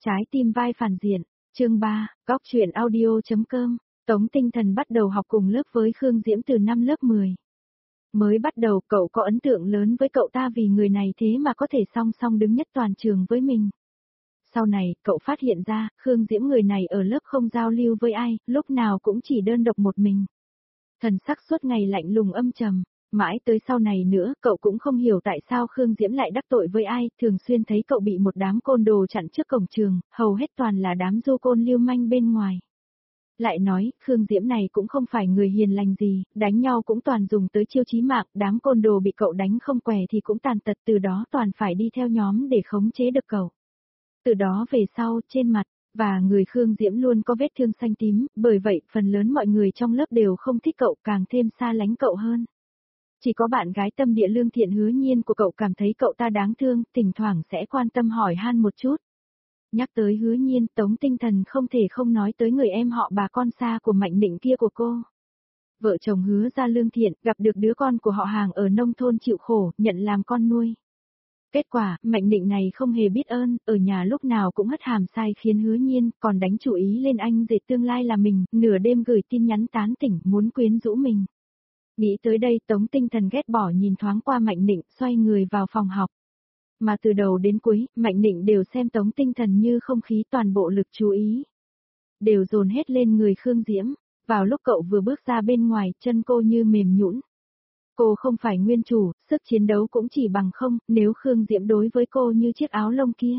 Trái tim vai phản diện, chương 3, góc truyện audio.com, Tống Tinh Thần bắt đầu học cùng lớp với Khương Diễm từ năm lớp 10. Mới bắt đầu cậu có ấn tượng lớn với cậu ta vì người này thế mà có thể song song đứng nhất toàn trường với mình. Sau này, cậu phát hiện ra, Khương Diễm người này ở lớp không giao lưu với ai, lúc nào cũng chỉ đơn độc một mình. Thần sắc suốt ngày lạnh lùng âm trầm. Mãi tới sau này nữa, cậu cũng không hiểu tại sao Khương Diễm lại đắc tội với ai, thường xuyên thấy cậu bị một đám côn đồ chặn trước cổng trường, hầu hết toàn là đám du côn lưu manh bên ngoài. Lại nói, Khương Diễm này cũng không phải người hiền lành gì, đánh nhau cũng toàn dùng tới chiêu chí mạng, đám côn đồ bị cậu đánh không què thì cũng tàn tật, từ đó toàn phải đi theo nhóm để khống chế được cậu. Từ đó về sau, trên mặt và người Khương Diễm luôn có vết thương xanh tím, bởi vậy phần lớn mọi người trong lớp đều không thích cậu, càng thêm xa lánh cậu hơn. Chỉ có bạn gái tâm địa lương thiện Hứa Nhiên của cậu cảm thấy cậu ta đáng thương, thỉnh thoảng sẽ quan tâm hỏi han một chút. Nhắc tới Hứa Nhiên, Tống Tinh Thần không thể không nói tới người em họ bà con xa của Mạnh Nịnh kia của cô. Vợ chồng Hứa ra lương thiện, gặp được đứa con của họ hàng ở nông thôn chịu khổ, nhận làm con nuôi. Kết quả, Mạnh Nịnh này không hề biết ơn, ở nhà lúc nào cũng hất hàm sai khiến Hứa Nhiên, còn đánh chủ ý lên anh dệt tương lai là mình, nửa đêm gửi tin nhắn tán tỉnh muốn quyến rũ mình. Nghĩ tới đây Tống Tinh Thần ghét bỏ nhìn thoáng qua Mạnh Nịnh, xoay người vào phòng học. Mà từ đầu đến cuối, Mạnh Nịnh đều xem Tống Tinh Thần như không khí, toàn bộ lực chú ý đều dồn hết lên người Khương Diễm. Vào lúc cậu vừa bước ra bên ngoài, chân cô như mềm nhũn. Cô không phải nguyên chủ, sức chiến đấu cũng chỉ bằng không, nếu Khương Diễm đối với cô như chiếc áo lông kia.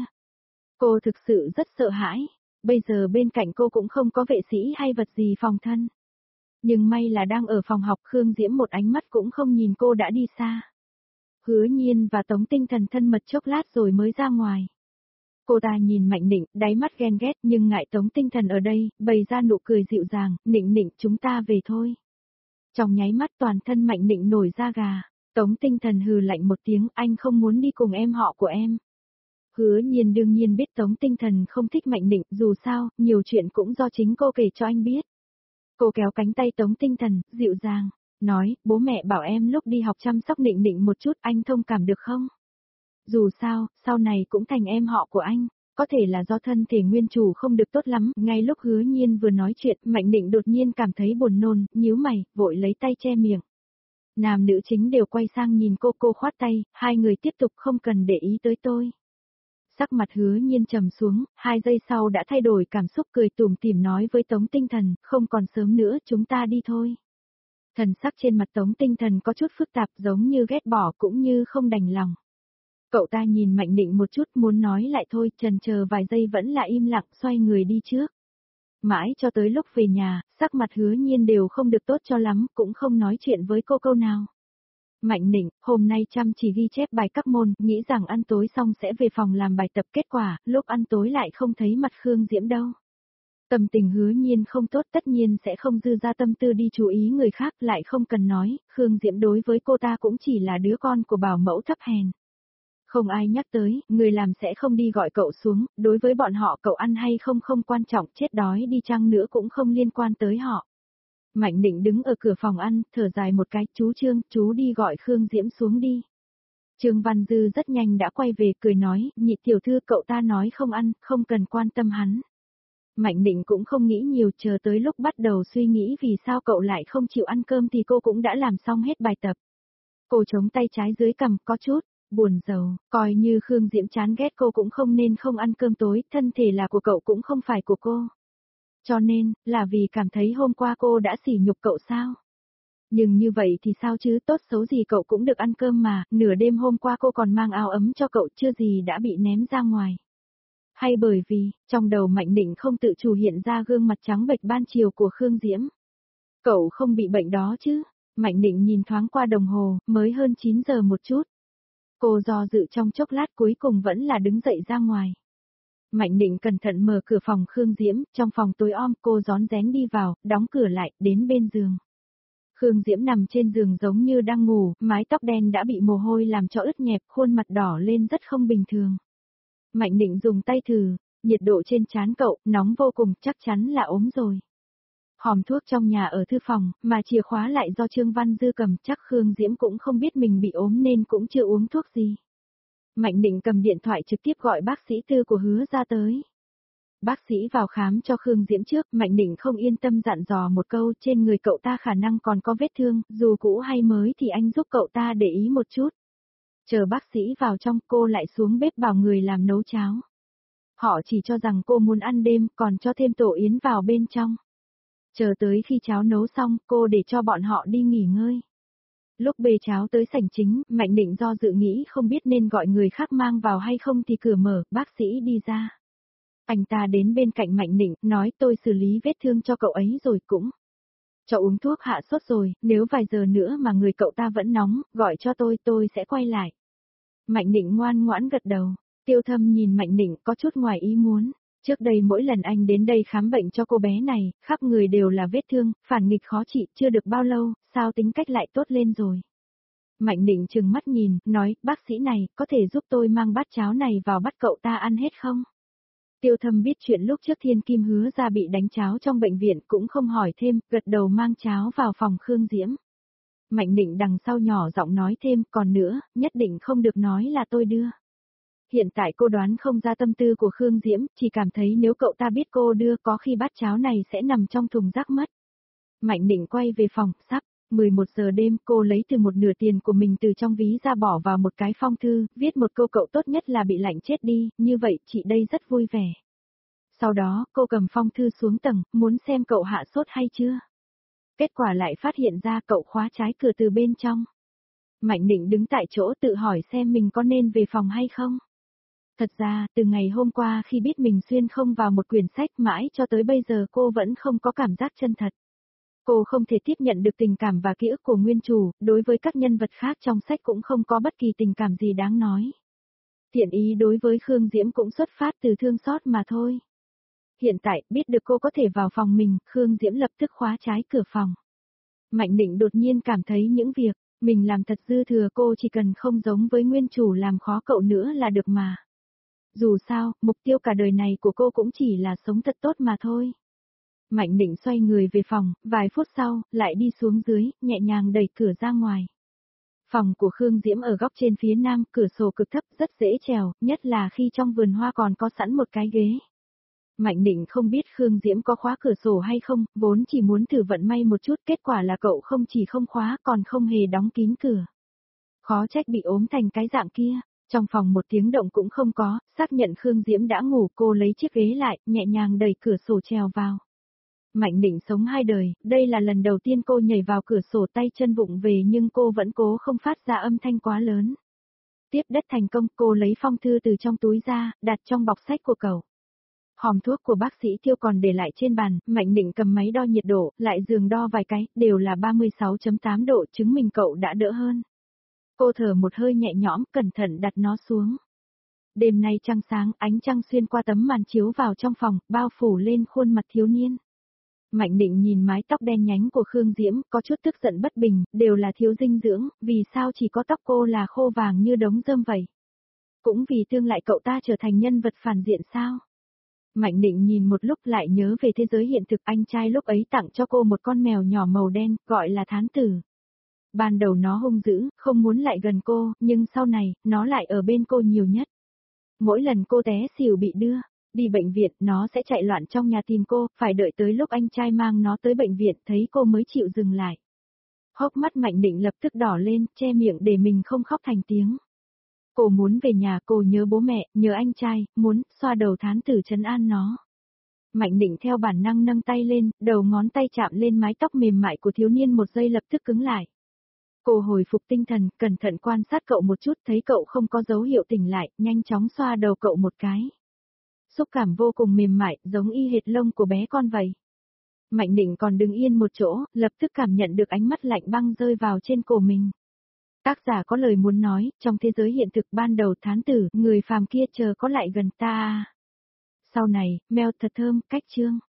Cô thực sự rất sợ hãi, bây giờ bên cạnh cô cũng không có vệ sĩ hay vật gì phòng thân. Nhưng may là đang ở phòng học, Khương Diễm một ánh mắt cũng không nhìn cô đã đi xa. Hứa Nhiên và Tống Tinh Thần thân mật chốc lát rồi mới ra ngoài. Cô ta nhìn Mạnh Nịnh, đáy mắt ghen ghét nhưng ngại Tống Tinh Thần ở đây, bày ra nụ cười dịu dàng, Nịnh Nịnh chúng ta về thôi. Trong nháy mắt toàn thân Mạnh Nịnh nổi da gà, Tống Tinh Thần hừ lạnh một tiếng, anh không muốn đi cùng em họ của em. Hứa Nhiên đương nhiên biết Tống Tinh Thần không thích Mạnh Nịnh, dù sao, nhiều chuyện cũng do chính cô kể cho anh biết. Cô kéo cánh tay Tống Tinh Thần, dịu dàng, nói, bố mẹ bảo em lúc đi học chăm sóc Nịnh Nịnh một chút, anh thông cảm được không? Dù sao, sau này cũng thành em họ của anh, có thể là do thân thể nguyên chủ không được tốt lắm. Ngay lúc Hứa Nhiên vừa nói chuyện, Mạnh Nịnh đột nhiên cảm thấy buồn nôn, nhíu mày, vội lấy tay che miệng. Nam nữ chính đều quay sang nhìn cô khoát tay, hai người tiếp tục không cần để ý tới tôi. Sắc mặt Hứa Nhiên trầm xuống, 2 giây sau đã thay đổi cảm xúc, cười tủm tỉm nói với Tống Tinh Thần, không còn sớm nữa, chúng ta đi thôi. Thần sắc trên mặt Tống Tinh Thần có chút phức tạp, giống như ghét bỏ cũng như không đành lòng. Cậu ta nhìn Mạnh Nịnh một chút, muốn nói lại thôi, chần chờ vài giây vẫn là im lặng, xoay người đi trước. Mãi cho tới lúc về nhà, sắc mặt Hứa Nhiên đều không được tốt cho lắm, cũng không nói chuyện với cô câu nào. Mạnh Nịnh, hôm nay chăm chỉ ghi chép bài các môn, nghĩ rằng ăn tối xong sẽ về phòng làm bài tập, kết quả, lúc ăn tối lại không thấy mặt Khương Diễm đâu. Tâm tình Hứa Nhiên không tốt, tất nhiên sẽ không dư ra tâm tư đi chú ý người khác, lại không cần nói, Khương Diễm đối với cô ta cũng chỉ là đứa con của bảo mẫu thấp hèn. Không ai nhắc tới, người làm sẽ không đi gọi cậu xuống, đối với bọn họ cậu ăn hay không không quan trọng, chết đói đi chăng nữa cũng không liên quan tới họ. Mạnh Nịnh đứng ở cửa phòng ăn, thở dài một cái, chú Trương, chú đi gọi Khương Diễm xuống đi. Trương Văn Dư rất nhanh đã quay về, cười nói, nhị tiểu thư cậu ta nói không ăn, không cần quan tâm hắn. Mạnh Nịnh cũng không nghĩ nhiều, chờ tới lúc bắt đầu suy nghĩ vì sao cậu lại không chịu ăn cơm thì cô cũng đã làm xong hết bài tập. Cô chống tay trái dưới cằm, có chút buồn rầu, coi như Khương Diễm chán ghét cô cũng không nên không ăn cơm tối, thân thể là của cậu cũng không phải của cô. Cho nên, là vì cảm thấy hôm qua cô đã sỉ nhục cậu sao? Nhưng như vậy thì sao chứ, tốt xấu gì cậu cũng được ăn cơm mà, nửa đêm hôm qua cô còn mang áo ấm cho cậu, chưa gì đã bị ném ra ngoài. Hay bởi vì, trong đầu Mạnh Nịnh không tự chủ hiện ra gương mặt trắng bệch ban chiều của Khương Diễm. Cậu không bị bệnh đó chứ? Mạnh Nịnh nhìn thoáng qua đồng hồ, mới hơn 9 giờ một chút. Cô do dự trong chốc lát cuối cùng vẫn là đứng dậy ra ngoài. Mạnh Nịnh cẩn thận mở cửa phòng Khương Diễm, trong phòng tối om, cô rón rén đi vào, đóng cửa lại, đến bên giường. Khương Diễm nằm trên giường giống như đang ngủ, mái tóc đen đã bị mồ hôi làm cho ướt nhẹp, khuôn mặt đỏ lên rất không bình thường. Mạnh Nịnh dùng tay thử, nhiệt độ trên trán cậu, nóng vô cùng, chắc chắn là ốm rồi. Hòm thuốc trong nhà ở thư phòng, mà chìa khóa lại do Trương Văn Dư cầm, chắc Khương Diễm cũng không biết mình bị ốm nên cũng chưa uống thuốc gì. Mạnh Nịnh cầm điện thoại trực tiếp gọi bác sĩ Tư của Hứa ra tới. Bác sĩ vào khám cho Khương Diễm trước, Mạnh Định không yên tâm dặn dò một câu, trên người cậu ta khả năng còn có vết thương, dù cũ hay mới thì anh giúp cậu ta để ý một chút. Chờ bác sĩ vào trong, cô lại xuống bếp bảo người làm nấu cháo. Họ chỉ cho rằng cô muốn ăn đêm, còn cho thêm tổ yến vào bên trong. Chờ tới khi cháo nấu xong, cô để cho bọn họ đi nghỉ ngơi. Lúc bê cháo tới sảnh chính, Mạnh Định do dự nghĩ không biết nên gọi người khác mang vào hay không thì cửa mở, bác sĩ đi ra. Anh ta đến bên cạnh Mạnh Định, nói tôi xử lý vết thương cho cậu ấy rồi cũng. Cho uống thuốc hạ sốt rồi, nếu vài giờ nữa mà người cậu ta vẫn nóng, gọi cho tôi sẽ quay lại. Mạnh Định ngoan ngoãn gật đầu. Tiêu Thâm nhìn Mạnh Định có chút ngoài ý muốn. Trước đây mỗi lần anh đến đây khám bệnh cho cô bé này, khắp người đều là vết thương, phản nghịch khó trị, chưa được bao lâu, sao tính cách lại tốt lên rồi. Mạnh Định trừng mắt nhìn, nói, bác sĩ này, có thể giúp tôi mang bát cháo này vào bắt cậu ta ăn hết không? Tiêu Thâm biết chuyện lúc trước Thiên Kim Hứa ra bị đánh cháo trong bệnh viện cũng không hỏi thêm, gật đầu mang cháo vào phòng Khương Diễm. Mạnh Định đằng sau nhỏ giọng nói thêm, còn nữa, nhất định không được nói là tôi đưa. Hiện tại cô đoán không ra tâm tư của Khương Diễm, chỉ cảm thấy nếu cậu ta biết cô đưa có khi bát cháo này sẽ nằm trong thùng rác mất. Mạnh Định quay về phòng, sắp 11 giờ đêm cô lấy từ một nửa tiền của mình từ trong ví ra bỏ vào một cái phong thư, viết một câu cậu tốt nhất là bị lạnh chết đi, như vậy chị đây rất vui vẻ. Sau đó, cô cầm phong thư xuống tầng, muốn xem cậu hạ sốt hay chưa. Kết quả lại phát hiện ra cậu khóa trái cửa từ bên trong. Mạnh Định đứng tại chỗ tự hỏi xem mình có nên về phòng hay không. Thật ra, từ ngày hôm qua khi biết mình xuyên không vào một quyển sách mãi cho tới bây giờ cô vẫn không có cảm giác chân thật. Cô không thể tiếp nhận được tình cảm và ký ức của nguyên chủ, đối với các nhân vật khác trong sách cũng không có bất kỳ tình cảm gì đáng nói. Thiện ý đối với Khương Diễm cũng xuất phát từ thương xót mà thôi. Hiện tại, biết được cô có thể vào phòng mình, Khương Diễm lập tức khóa trái cửa phòng. Mạnh Định đột nhiên cảm thấy những việc mình làm thật dư thừa, cô chỉ cần không giống với nguyên chủ làm khó cậu nữa là được mà. Dù sao, mục tiêu cả đời này của cô cũng chỉ là sống thật tốt mà thôi. Mạnh Định xoay người về phòng, vài phút sau, lại đi xuống dưới, nhẹ nhàng đẩy cửa ra ngoài. Phòng của Khương Diễm ở góc trên phía nam, cửa sổ cực thấp, rất dễ trèo, nhất là khi trong vườn hoa còn có sẵn một cái ghế. Mạnh Định không biết Khương Diễm có khóa cửa sổ hay không, vốn chỉ muốn thử vận may một chút, kết quả là cậu không chỉ không khóa còn không hề đóng kín cửa. Khó trách bị ốm thành cái dạng kia. Trong phòng một tiếng động cũng không có, xác nhận Khương Diễm đã ngủ, cô lấy chiếc ghế lại, nhẹ nhàng đẩy cửa sổ trèo vào. Mạnh Định sống hai đời, đây là lần đầu tiên cô nhảy vào cửa sổ tay chân vụng về nhưng cô vẫn cố không phát ra âm thanh quá lớn. Tiếp đất thành công, cô lấy phong thư từ trong túi ra, đặt trong bọc sách của cậu. Hòm thuốc của bác sĩ Tiêu còn để lại trên bàn, Mạnh Định cầm máy đo nhiệt độ, lại giường đo vài cái, đều là 36,8 độ, chứng minh cậu đã đỡ hơn. Cô thở một hơi nhẹ nhõm, cẩn thận đặt nó xuống. Đêm nay trăng sáng, ánh trăng xuyên qua tấm màn chiếu vào trong phòng, bao phủ lên khuôn mặt thiếu niên. Mạnh Định nhìn mái tóc đen nhánh của Khương Diễm, có chút tức giận bất bình, đều là thiếu dinh dưỡng, vì sao chỉ có tóc cô là khô vàng như đống rơm vậy? Cũng vì tương lai cậu ta trở thành nhân vật phản diện sao? Mạnh Định nhìn một lúc lại nhớ về thế giới hiện thực, anh trai lúc ấy tặng cho cô một con mèo nhỏ màu đen, gọi là Thán Tử. Ban đầu nó hung dữ, không muốn lại gần cô, nhưng sau này, nó lại ở bên cô nhiều nhất. Mỗi lần cô té xỉu bị đưa đi bệnh viện, nó sẽ chạy loạn trong nhà tìm cô, phải đợi tới lúc anh trai mang nó tới bệnh viện thấy cô mới chịu dừng lại. Hốc mắt Mạnh Định lập tức đỏ lên, che miệng để mình không khóc thành tiếng. Cô muốn về nhà, cô nhớ bố mẹ, nhớ anh trai, muốn xoa đầu Thán Tử trấn an nó. Mạnh Định theo bản năng nâng tay lên, đầu ngón tay chạm lên mái tóc mềm mại của thiếu niên, một giây lập tức cứng lại. Cô hồi phục tinh thần, cẩn thận quan sát cậu một chút, thấy cậu không có dấu hiệu tỉnh lại, nhanh chóng xoa đầu cậu một cái. Xúc cảm vô cùng mềm mại, giống y hệt lông của bé con vậy. Mạnh Định còn đứng yên một chỗ, lập tức cảm nhận được ánh mắt lạnh băng rơi vào trên cổ mình. Tác giả có lời muốn nói, trong thế giới hiện thực ban đầu Thán Tử, người phàm kia chờ có lại gần ta. Sau này, mèo thật thơm, cách chương.